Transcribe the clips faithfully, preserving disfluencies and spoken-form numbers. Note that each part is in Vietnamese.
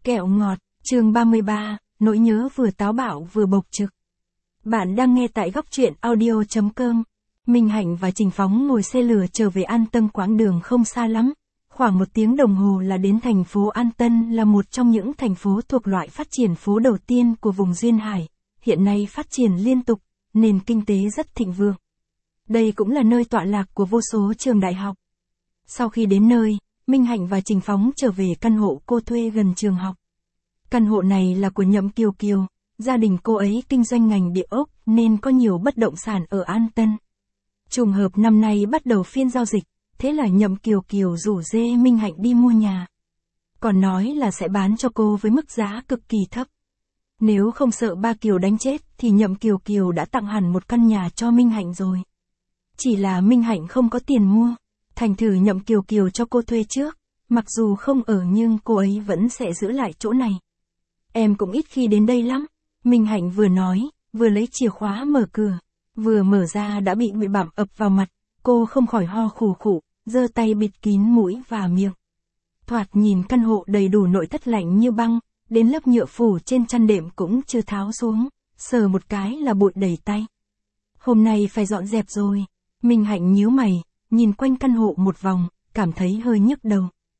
Kẹo ngọt, chương ba mươi ba, nỗi nhớ vừa táo bạo vừa bộc trực. Bạn đang nghe tại góc truyện audio.com. Minh Hạnh và Trình Phóng ngồi xe lửa trở về An Tân, quãng đường không xa lắm. Khoảng một tiếng đồng hồ là đến thành phố An Tân, là một trong những thành phố thuộc loại phát triển phố đầu tiên của vùng Duyên Hải. Hiện nay phát triển liên tục, nền kinh tế rất thịnh vượng. Đây cũng là nơi tọa lạc của vô số trường đại học. Sau khi đến nơi, Minh Hạnh và Trình Phóng trở về căn hộ cô thuê gần trường học. Căn hộ này là của Nhậm Kiều Kiều, gia đình cô ấy kinh doanh ngành địa ốc nên có nhiều bất động sản ở An Tân. Trùng hợp năm nay bắt đầu phiên giao dịch, thế là Nhậm Kiều Kiều rủ dê Minh Hạnh đi mua nhà. Còn nói là sẽ bán cho cô với mức giá cực kỳ thấp. Nếu không sợ ba Kiều đánh chết thì Nhậm Kiều Kiều đã tặng hẳn một căn nhà cho Minh Hạnh rồi. Chỉ là Minh Hạnh không có tiền mua, thành thử Nhậm Kiều Kiều cho cô thuê trước, mặc dù không ở nhưng cô ấy vẫn sẽ giữ lại chỗ này. Em cũng ít khi đến đây lắm, Minh Hạnh vừa nói, vừa lấy chìa khóa mở cửa, vừa mở ra đã bị bụi bặm ập vào mặt, cô không khỏi ho khù khụ, giơ tay bịt kín mũi và miệng. Thoạt nhìn căn hộ đầy đủ nội thất lạnh như băng, đến lớp nhựa phủ trên chăn đệm cũng chưa tháo xuống, sờ một cái là bụi đầy tay. Hôm nay phải dọn dẹp rồi, Minh Hạnh nhíu mày, nhìn quanh căn hộ một vòng, cảm thấy hơi nhức đầu.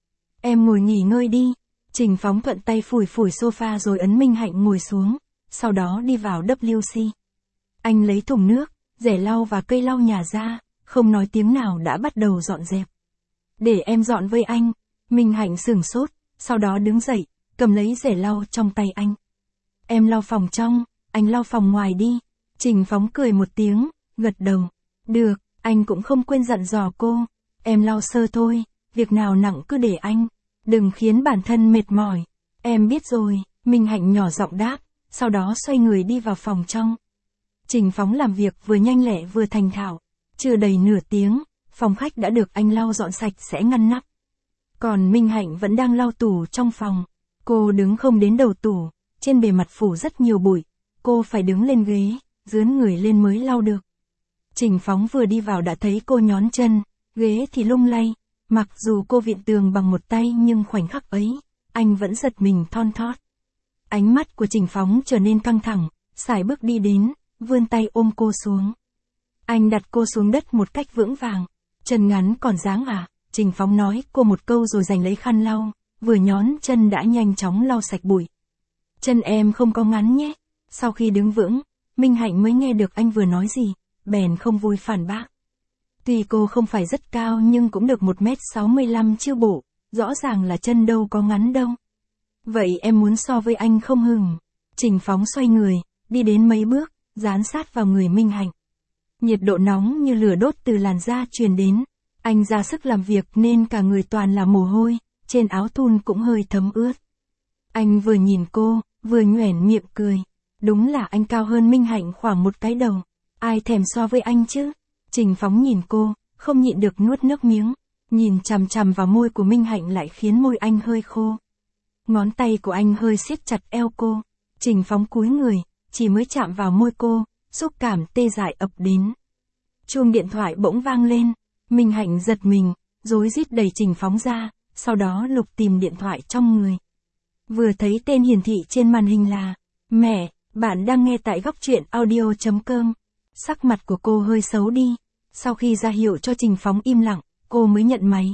Em ngồi nghỉ ngơi đi. Trình Phóng thuận tay phủi phủi sofa rồi ấn Minh Hạnh ngồi xuống, sau đó đi vào vê kép xê. Anh lấy thùng nước, rẻ lau và cây lau nhà ra, không nói tiếng nào đã bắt đầu dọn dẹp. Để em dọn với anh. Minh Hạnh sửng sốt, sau đó đứng dậy, cầm lấy rẻ lau trong tay anh. Em lau phòng trong, anh lau phòng ngoài đi. Trình Phóng cười một tiếng, gật đầu. Được, anh cũng không quên dặn dò cô. Em lau sơ thôi, việc nào nặng cứ để anh. Đừng khiến bản thân mệt mỏi. Em biết rồi, Minh Hạnh nhỏ giọng đáp, sau đó xoay người đi vào phòng trong. Trình Phóng làm việc vừa nhanh lẹ vừa thành thạo. Chưa đầy nửa tiếng, phòng khách đã được anh lau dọn sạch sẽ ngăn nắp. Còn Minh Hạnh vẫn đang lau tủ trong phòng. Cô đứng không đến đầu tủ, trên bề mặt phủ rất nhiều bụi. Cô phải đứng lên ghế, dướn người lên mới lau được. Trình Phóng vừa đi vào đã thấy cô nhón chân, ghế thì lung lay. Mặc dù cô viện tường bằng một tay nhưng khoảnh khắc ấy, anh vẫn giật mình thon thót. Ánh mắt của Trình Phóng trở nên căng thẳng, sải bước đi đến, vươn tay ôm cô xuống. Anh đặt cô xuống đất một cách vững vàng. Chân ngắn còn dáng à? Trình Phóng nói cô một câu rồi giành lấy khăn lau, vừa nhón chân đã nhanh chóng lau sạch bụi. Chân em không có ngắn nhé. Sau khi đứng vững, Minh Hạnh mới nghe được anh vừa nói gì, bèn không vui phản bác. Tuy cô không phải rất cao nhưng cũng được một mét sáu mươi lăm chứ bộ, rõ ràng là chân đâu có ngắn đâu. Vậy em muốn so với anh không hừng? Trình Phóng xoay người, đi đến mấy bước, dán sát vào người Minh Hạnh. Nhiệt độ nóng như lửa đốt từ làn da truyền đến, anh ra sức làm việc nên cả người toàn là mồ hôi, trên áo thun cũng hơi thấm ướt. Anh vừa nhìn cô, vừa nhoẻn miệng cười. Đúng là anh cao hơn Minh Hạnh khoảng một cái đầu, ai thèm so với anh chứ? Trình Phóng nhìn cô, không nhịn được nuốt nước miếng, nhìn chằm chằm vào môi của Minh Hạnh lại khiến môi anh hơi khô. Ngón tay của anh hơi siết chặt eo cô, Trình Phóng cúi người, chỉ mới chạm vào môi cô, xúc cảm tê dại ập đến. Chuông điện thoại bỗng vang lên, Minh Hạnh giật mình, rối rít đẩy Trình Phóng ra, sau đó lục tìm điện thoại trong người. Vừa thấy tên hiển thị trên màn hình là, mẹ, bạn đang nghe tại góc truyện audio.com. Sắc mặt của cô hơi xấu đi. Sau khi ra hiệu cho Trình Phóng im lặng, cô mới nhận máy.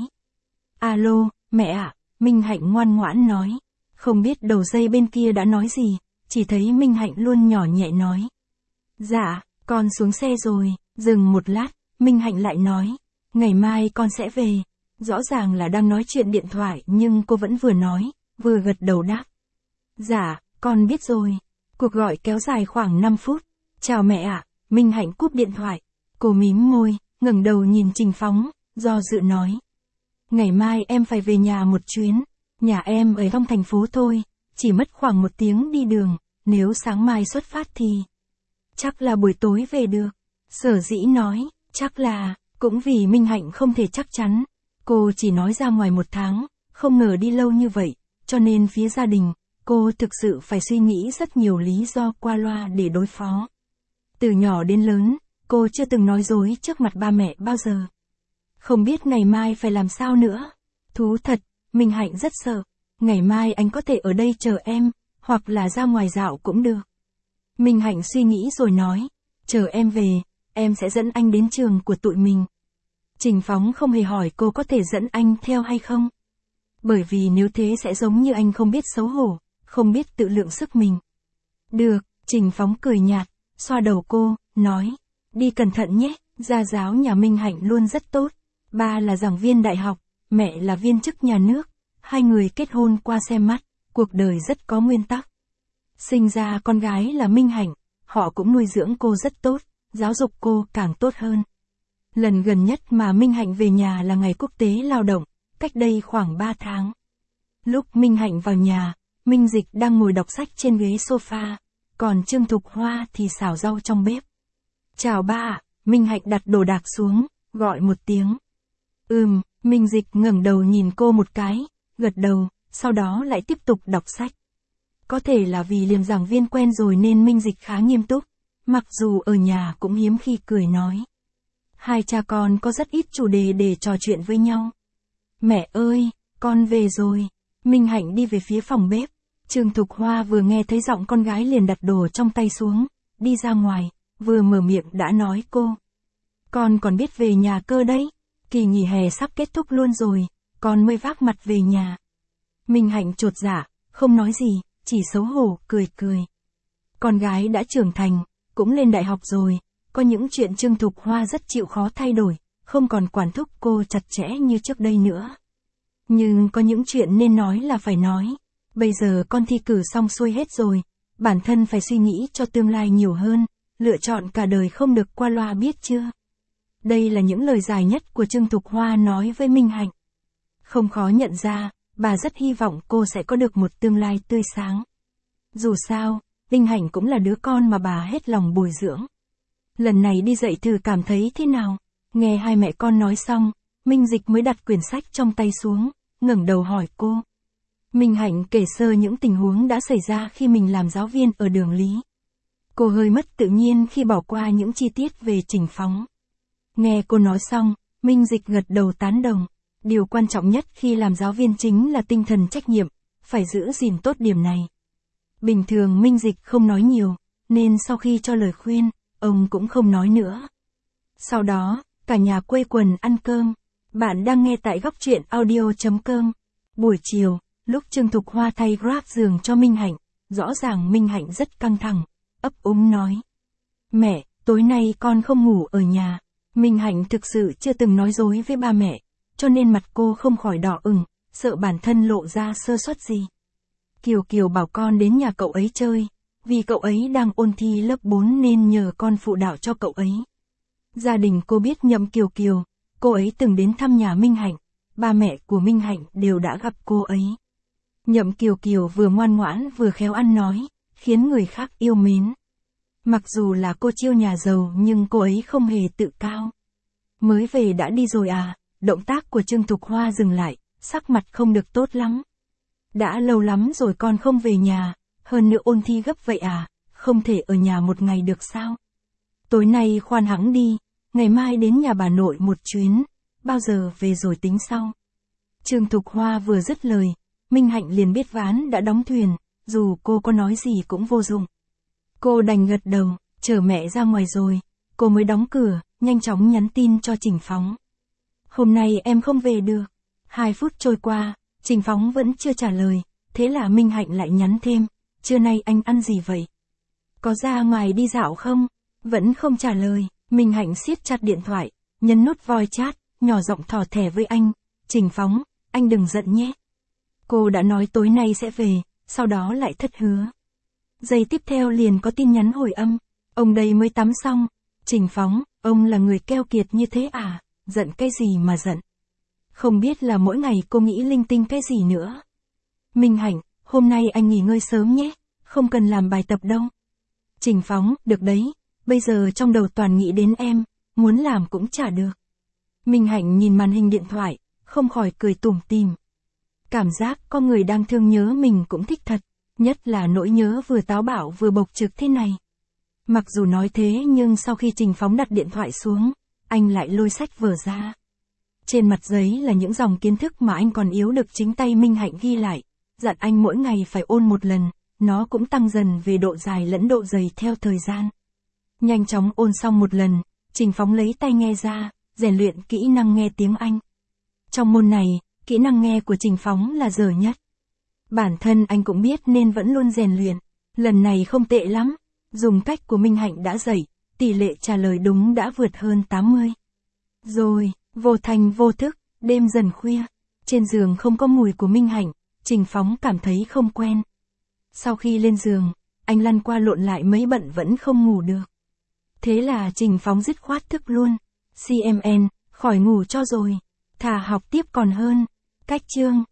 Alo, mẹ ạ, Minh Hạnh ngoan ngoãn nói. Không biết đầu dây bên kia đã nói gì, chỉ thấy Minh Hạnh luôn nhỏ nhẹ nói. Dạ, con xuống xe rồi. Dừng một lát, Minh Hạnh lại nói. Ngày mai con sẽ về. Rõ ràng là đang nói chuyện điện thoại nhưng cô vẫn vừa nói, vừa gật đầu đáp. Dạ, con biết rồi. Cuộc gọi kéo dài khoảng năm phút. Chào mẹ ạ, Minh Hạnh cúp điện thoại. Cô mím môi, ngẩng đầu nhìn Trình Phóng, do dự nói. Ngày mai em phải về nhà một chuyến. Nhà em ở trong thành phố thôi, chỉ mất khoảng một tiếng đi đường, nếu sáng mai xuất phát thì... Chắc là buổi tối về được. Sở dĩ nói, chắc là, cũng vì Minh Hạnh không thể chắc chắn. Cô chỉ nói ra ngoài một tháng, không ngờ đi lâu như vậy, cho nên phía gia đình, cô thực sự phải suy nghĩ rất nhiều lý do qua loa để đối phó. Từ nhỏ đến lớn, cô chưa từng nói dối trước mặt ba mẹ bao giờ. Không biết ngày mai phải làm sao nữa. Thú thật, Minh Hạnh rất sợ. ngày mai anh có thể ở đây chờ em, hoặc là ra ngoài dạo cũng được. Minh Hạnh suy nghĩ rồi nói, chờ em về, em sẽ dẫn anh đến trường của tụi mình. Trình Phóng không hề hỏi cô có thể dẫn anh theo hay không. Bởi vì nếu thế sẽ giống như anh không biết xấu hổ, không biết tự lượng sức mình. Được, Trình Phóng cười nhạt, xoa đầu cô, nói, đi cẩn thận nhé, gia giáo nhà Minh Hạnh luôn rất tốt. Ba là giảng viên đại học, mẹ là viên chức nhà nước, hai người kết hôn qua xem mắt, cuộc đời rất có nguyên tắc. Sinh ra con gái là Minh Hạnh, họ cũng nuôi dưỡng cô rất tốt, giáo dục cô càng tốt hơn. Lần gần nhất mà Minh Hạnh về nhà là ngày quốc tế lao động, cách đây khoảng ba tháng. Lúc Minh Hạnh vào nhà, Minh Dịch đang ngồi đọc sách trên ghế sofa, còn Trương Thục Hoa thì xào rau trong bếp. Chào ba ạ, Minh Hạnh đặt đồ đạc xuống, gọi một tiếng. Ừm, Minh Dịch ngẩng đầu nhìn cô một cái, gật đầu, sau đó lại tiếp tục đọc sách. Có thể là vì liềm giảng viên quen rồi nên Minh Dịch khá nghiêm túc, mặc dù ở nhà cũng hiếm khi cười nói. Hai cha con có rất ít chủ đề để trò chuyện với nhau. Mẹ ơi, con về rồi. Minh Hạnh đi về phía phòng bếp. Trương Thục Hoa vừa nghe thấy giọng con gái liền đặt đồ trong tay xuống, đi ra ngoài, vừa mở miệng đã nói cô. Con còn biết về nhà cơ đấy, kỳ nghỉ hè sắp kết thúc luôn rồi, con mới vác mặt về nhà. Minh Hạnh chột dạ, không nói gì, chỉ xấu hổ, cười cười. Con gái đã trưởng thành, cũng lên đại học rồi, có những chuyện Trương Thục Hoa rất chịu khó thay đổi, không còn quản thúc cô chặt chẽ như trước đây nữa. Nhưng có những chuyện nên nói là phải nói. Bây giờ con thi cử xong xuôi hết rồi, bản thân phải suy nghĩ cho tương lai nhiều hơn, lựa chọn cả đời không được qua loa biết chưa. Đây là những lời dài nhất của Trương Thục Hoa nói với Minh Hạnh. Không khó nhận ra, bà rất hy vọng cô sẽ có được một tương lai tươi sáng. Dù sao, Minh Hạnh cũng là đứa con mà bà hết lòng bồi dưỡng. Lần này đi dạy thử cảm thấy thế nào? Nghe hai mẹ con nói xong, Minh Dịch mới đặt quyển sách trong tay xuống, ngẩng đầu hỏi cô. Minh Hạnh kể sơ những tình huống đã xảy ra khi mình làm giáo viên ở Đường Lý. Cô hơi mất tự nhiên khi bỏ qua những chi tiết về Trình Phóng. Nghe cô nói xong, Minh Dịch gật đầu tán đồng. Điều quan trọng nhất khi làm giáo viên chính là tinh thần trách nhiệm, phải giữ gìn tốt điểm này. Bình thường Minh Dịch không nói nhiều, nên sau khi cho lời khuyên, ông cũng không nói nữa. Sau đó, cả nhà quây quần ăn cơm. Bạn đang nghe tại góc truyện audio chấm com. Buổi chiều, lúc Trương Thục Hoa thay Grab giường cho Minh Hạnh, rõ ràng Minh Hạnh rất căng thẳng, ấp úng nói. Mẹ, tối nay con không ngủ ở nhà. Minh Hạnh thực sự chưa từng nói dối với ba mẹ, cho nên mặt cô không khỏi đỏ ửng, sợ bản thân lộ ra sơ suất gì. Kiều Kiều bảo con đến nhà cậu ấy chơi, vì cậu ấy đang ôn thi lớp bốn nên nhờ con phụ đạo cho cậu ấy. Gia đình cô biết Nhậm Kiều Kiều, cô ấy từng đến thăm nhà Minh Hạnh, ba mẹ của Minh Hạnh đều đã gặp cô ấy. Nhậm Kiều Kiều vừa ngoan ngoãn vừa khéo ăn nói, khiến người khác yêu mến. Mặc dù là cô chiêu nhà giàu nhưng cô ấy không hề tự cao. Mới về đã đi rồi à? Động tác của Trương Thục Hoa dừng lại, sắc mặt không được tốt lắm. Đã lâu lắm rồi con không về nhà, hơn nữa ôn thi gấp vậy à, không thể ở nhà một ngày được sao? Tối nay khoan hẵng đi, ngày mai đến nhà bà nội một chuyến, bao giờ về rồi tính sau. Trương Thục Hoa vừa dứt lời, Minh Hạnh liền biết ván đã đóng thuyền, dù cô có nói gì cũng vô dụng. Cô đành gật đầu, chờ mẹ ra ngoài rồi, cô mới đóng cửa, nhanh chóng nhắn tin cho Trình Phóng. Hôm nay em không về được. Hai phút trôi qua, Trình Phóng vẫn chưa trả lời, thế là Minh Hạnh lại nhắn thêm, trưa nay anh ăn gì vậy? Có ra ngoài đi dạo không? Vẫn không trả lời, Minh Hạnh siết chặt điện thoại, nhấn nút voice chat, nhỏ giọng thỏ thẻ với anh, Trình Phóng, anh đừng giận nhé. Cô đã nói tối nay sẽ về, sau đó lại thất hứa. Giây tiếp theo liền có tin nhắn hồi âm, ông đây mới tắm xong, Trình Phóng, ông là người keo kiệt như thế à, giận cái gì mà giận. Không biết là mỗi ngày cô nghĩ linh tinh cái gì nữa. Minh Hạnh, hôm nay anh nghỉ ngơi sớm nhé, không cần làm bài tập đâu. Trình Phóng, được đấy, bây giờ trong đầu toàn nghĩ đến em, muốn làm cũng chả được. Minh Hạnh nhìn màn hình điện thoại, không khỏi cười tủm tỉm. Cảm giác có người đang thương nhớ mình cũng thích thật, nhất là nỗi nhớ vừa táo bạo vừa bộc trực thế này. Mặc dù nói thế nhưng sau khi Trình Phóng đặt điện thoại xuống, anh lại lôi sách vở ra. Trên mặt giấy là những dòng kiến thức mà anh còn yếu được chính tay Minh Hạnh ghi lại, dặn anh mỗi ngày phải ôn một lần, nó cũng tăng dần về độ dài lẫn độ dày theo thời gian. Nhanh chóng ôn xong một lần, Trình Phóng lấy tai nghe ra, rèn luyện kỹ năng nghe tiếng Anh. Trong môn này, kỹ năng nghe của Trình Phóng là dở nhất. Bản thân anh cũng biết nên vẫn luôn rèn luyện. Lần này không tệ lắm, dùng cách của Minh Hạnh đã dạy, tỷ lệ trả lời đúng đã vượt hơn tám mươi. Rồi, vô thành vô thức, đêm dần khuya, trên giường không có mùi của Minh Hạnh, Trình Phóng cảm thấy không quen. Sau khi lên giường, anh lăn qua lộn lại mấy bận vẫn không ngủ được. Thế là Trình Phóng dứt khoát thức luôn. xê em en, khỏi ngủ cho rồi, thà học tiếp còn hơn. Cách chương